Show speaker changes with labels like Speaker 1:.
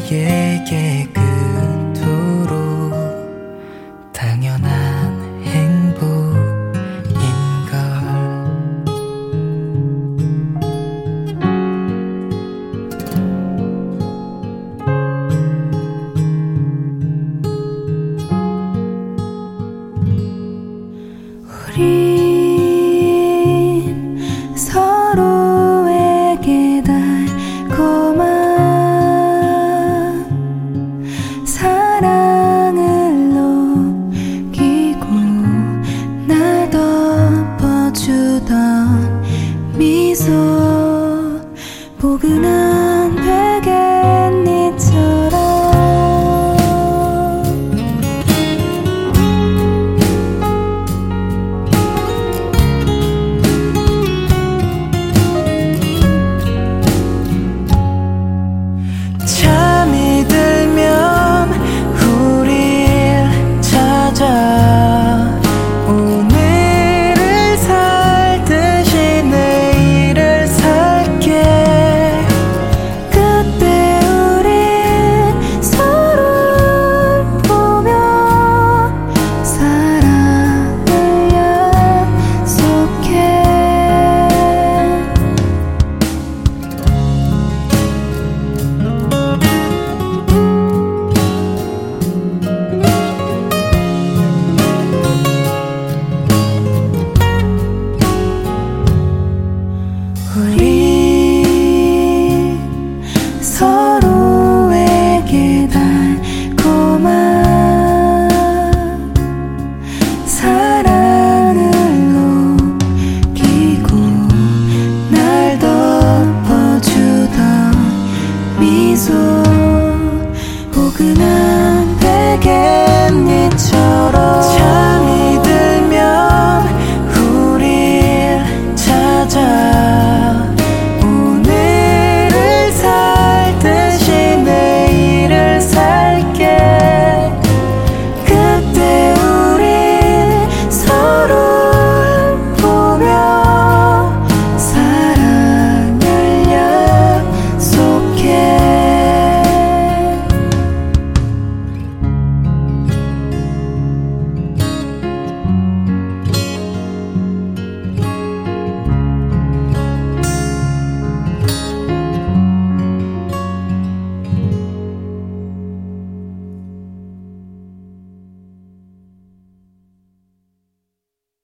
Speaker 1: 나에게 그토록 당연한 행복인걸.
Speaker 2: 우린 서로에게 달콤한 사랑을 녹이고 날 덮어주던 미소, 포근한 베갯잎처럼
Speaker 1: 잠이 들면 우릴 찾아 오늘을 살듯이 내일을 살게.
Speaker 2: 그때 우린 서로를 보며 사랑을 약속해. 우리 서로에게 달콤한 사랑을 녹이고 날 덮어주던 미소, 포근한 베갯잎처럼